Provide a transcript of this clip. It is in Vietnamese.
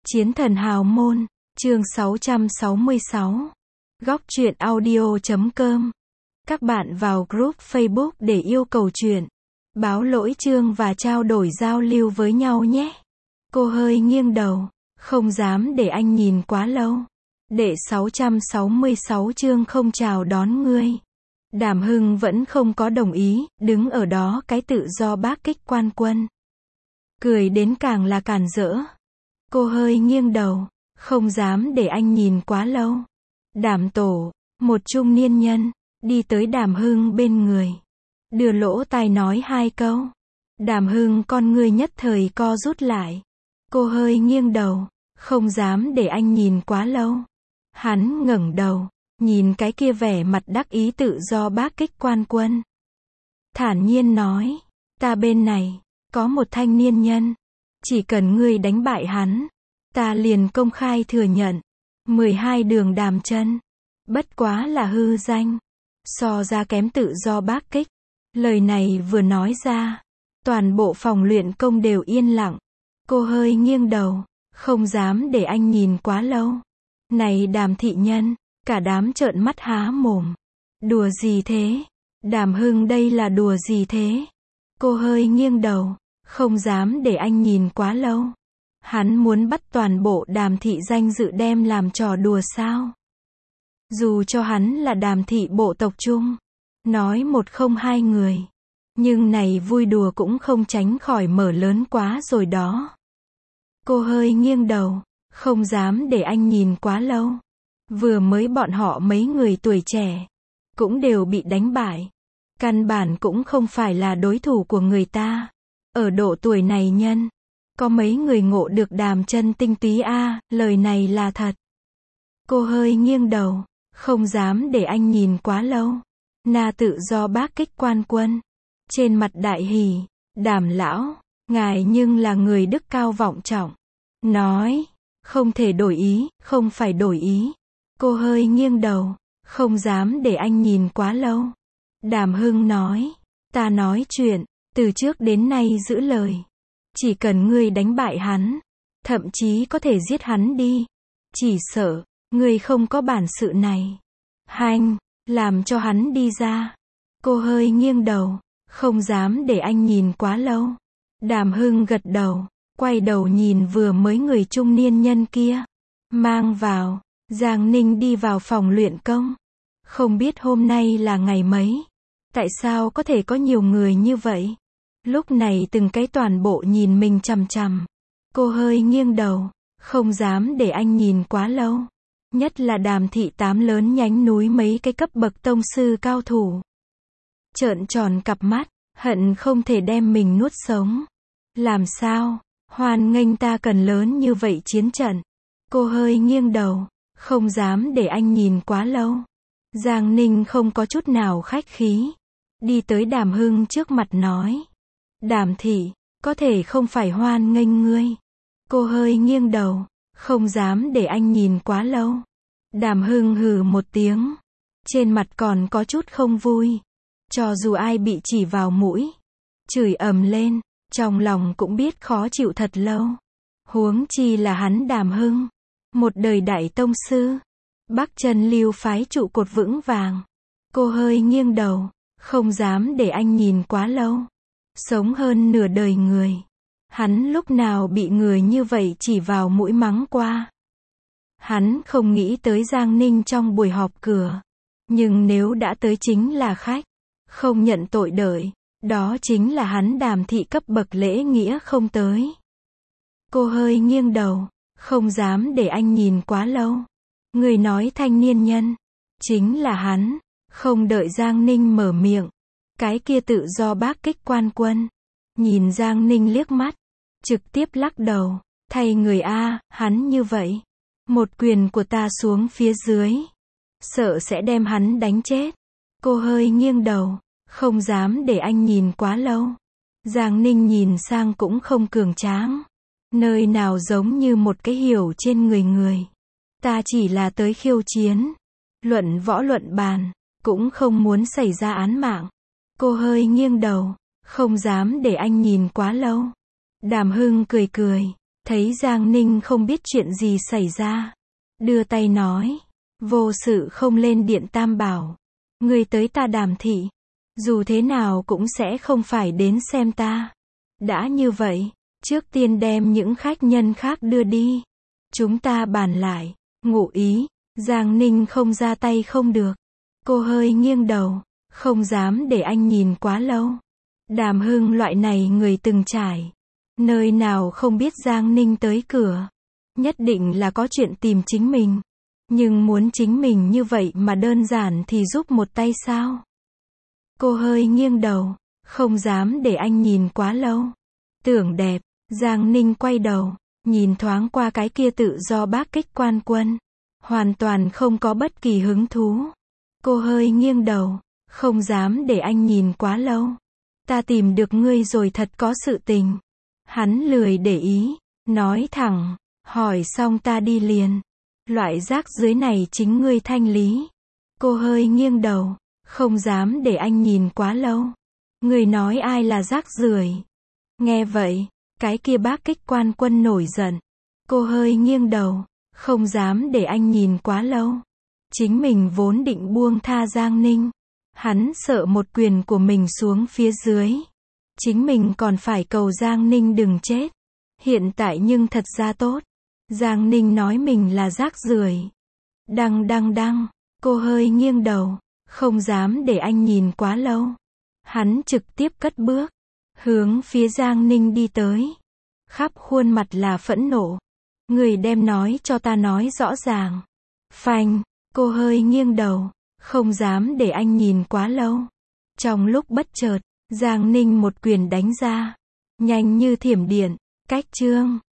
Chiến thần hào môn, chương 666. Góc truyện audio.com. Các bạn vào group Facebook để yêu cầu truyện, báo lỗi chương và trao đổi giao lưu với nhau nhé. Cô hơi nghiêng đầu, không dám để anh nhìn quá lâu. Đệ 666 chương không chào đón ngươi. Đàm Hưng vẫn không có đồng ý, đứng ở đó cái tự do bác kích quan quân. Cười đến càng là càn rỡ. Cô hơi nghiêng đầu, không dám để anh nhìn quá lâu. Đàm tổ, một trung niên nhân, đi tới Đàm Hưng bên người. Đưa lỗ tai nói hai câu. Đàm Hưng con ngươi nhất thời co rút lại. Cô hơi nghiêng đầu, không dám để anh nhìn quá lâu. Hắn ngẩng đầu, nhìn cái kia vẻ mặt đắc ý tự do bác kích quan quân. Thản nhiên nói, ta bên này, có một thanh niên nhân. Chỉ cần ngươi đánh bại hắn, ta liền công khai thừa nhận. 12 đường đàm chân. Bất quá là hư danh. So ra kém tự do bác kích. Lời này vừa nói ra, toàn bộ phòng luyện công đều yên lặng. Cô hơi nghiêng đầu, không dám để anh nhìn quá lâu. Này Đàm thị nhân, cả đám trợn mắt há mồm. Đùa gì thế? Đàm Hưng đây là đùa gì thế? Cô hơi nghiêng đầu, không dám để anh nhìn quá lâu. Hắn muốn bắt toàn bộ Đàm thị danh dự đem làm trò đùa sao? Dù cho hắn là Đàm thị bộ tộc chung, nói một không hai người, nhưng này vui đùa cũng không tránh khỏi mở lớn quá rồi đó. Cô hơi nghiêng đầu, không dám để anh nhìn quá lâu. Vừa mới bọn họ mấy người tuổi trẻ, cũng đều bị đánh bại. Căn bản cũng không phải là đối thủ của người ta. Ở độ tuổi này nhân, có mấy người ngộ được đàm chân tinh túy a, lời này là thật. Cô hơi nghiêng đầu, không dám để anh nhìn quá lâu. Na tự do bác kích quan quân. Trên mặt đại hỉ, Đàm lão, ngài nhưng là người đức cao vọng trọng. Nói, không thể đổi ý, không phải đổi ý. Cô hơi nghiêng đầu, không dám để anh nhìn quá lâu. Đàm Hưng nói, ta nói chuyện, từ trước đến nay giữ lời. Chỉ cần ngươi đánh bại hắn, thậm chí có thể giết hắn đi. Chỉ sợ, ngươi không có bản sự này. Hành, làm cho hắn đi ra. Cô hơi nghiêng đầu, không dám để anh nhìn quá lâu. Đàm Hưng gật đầu, quay đầu nhìn vừa mới người trung niên nhân kia. Mang vào, Giang Ninh đi vào phòng luyện công. Không biết hôm nay là ngày mấy. Tại sao có thể có nhiều người như vậy? Lúc này từng cái toàn bộ nhìn mình chằm chằm. Cô hơi nghiêng đầu, không dám để anh nhìn quá lâu. Nhất là Đàm thị 8 lớn nhánh núi mấy cái cấp bậc tông sư cao thủ. Trợn tròn cặp mắt, hận không thể đem mình nuốt sống. Làm sao? Hoan nghênh ta cần lớn như vậy chiến trận. Cô hơi nghiêng đầu, không dám để anh nhìn quá lâu. Giang Ninh không có chút nào khách khí. Đi tới Đàm Hưng trước mặt nói. Đàm thị, có thể không phải hoan nghênh ngươi. Cô hơi nghiêng đầu, không dám để anh nhìn quá lâu. Đàm Hưng hừ một tiếng. Trên mặt còn có chút không vui. Cho dù ai bị chỉ vào mũi, chửi ầm lên, trong lòng cũng biết khó chịu thật lâu. Huống chi là hắn Đàm Hưng, một đời đại tông sư, Bắc Chân Lưu phái trụ cột vững vàng. Cô hơi nghiêng đầu, không dám để anh nhìn quá lâu. Sống hơn nửa đời người, hắn lúc nào bị người như vậy chỉ vào mũi mắng qua. Hắn không nghĩ tới Giang Ninh trong buổi họp cửa. Nhưng nếu đã tới chính là khách, không nhận tội đợi, đó chính là hắn Đàm thị cấp bậc lễ nghĩa không tới. Cô hơi nghiêng đầu, không dám để anh nhìn quá lâu. Người nói thanh niên nhân, chính là hắn. Không đợi Giang Ninh mở miệng, cái kia tự do bác kích quan quân, nhìn Giang Ninh liếc mắt, trực tiếp lắc đầu, thay người a, hắn như vậy. Một quyền của ta xuống phía dưới, sợ sẽ đem hắn đánh chết. Cô hơi nghiêng đầu, không dám để anh nhìn quá lâu. Giang Ninh nhìn sang cũng không cường tráng. Nơi nào giống như một cái hiểu trên người người. Ta chỉ là tới khiêu chiến. Luận võ luận bàn, cũng không muốn xảy ra án mạng. Cô hơi nghiêng đầu, không dám để anh nhìn quá lâu. Đàm Hưng cười cười, Thấy Giang Ninh không biết chuyện gì xảy ra. Đưa tay nói. Vô sự không lên điện Tam Bảo. Người tới ta Đàm thị. Dù thế nào cũng sẽ không phải đến xem ta. Đã như vậy, trước tiên đem những khách nhân khác đưa đi. Chúng ta bàn lại. Ngụ ý, Giang Ninh không ra tay không được. Cô hơi nghiêng đầu. Không dám để anh nhìn quá lâu. Đàm Hưng loại này người từng trải. Nơi nào không biết Giang Ninh tới cửa. Nhất định là có chuyện tìm chính mình. Nhưng muốn chính mình như vậy mà đơn giản thì giúp một tay sao? Cô hơi nghiêng đầu. Không dám để anh nhìn quá lâu. Tưởng đẹp. Giang Ninh quay đầu. Nhìn thoáng qua cái kia tự do bác kích quan quân. Hoàn toàn không có bất kỳ hứng thú. Cô hơi nghiêng đầu. Không dám để anh nhìn quá lâu. Ta tìm được ngươi rồi, thật có sự tình. Hắn lười để ý. Nói thẳng. Hỏi xong ta đi liền. Loại rác dưới này chính ngươi thanh lý. Cô hơi nghiêng đầu. Không dám để anh nhìn quá lâu. Ngươi nói ai là rác rưởi? Nghe vậy, cái kia bác kích quan quân nổi giận. Cô hơi nghiêng đầu. Không dám để anh nhìn quá lâu. Chính mình vốn định buông tha Giang Ninh. Hắn sợ một quyền của mình xuống phía dưới. Chính mình còn phải cầu Giang Ninh đừng chết. Hiện tại nhưng thật ra tốt. Giang Ninh nói mình là rác rưởi. Đăng. Cô hơi nghiêng đầu. Không dám để anh nhìn quá lâu. Hắn trực tiếp cất bước. Hướng phía Giang Ninh đi tới. Khắp khuôn mặt là phẫn nộ. Người đem nói cho ta nói rõ ràng. Phanh. Cô hơi nghiêng đầu. Không dám để anh nhìn quá lâu. Trong lúc bất chợt, Giang Ninh một quyền đánh ra. Nhanh như thiểm điện. Cách chương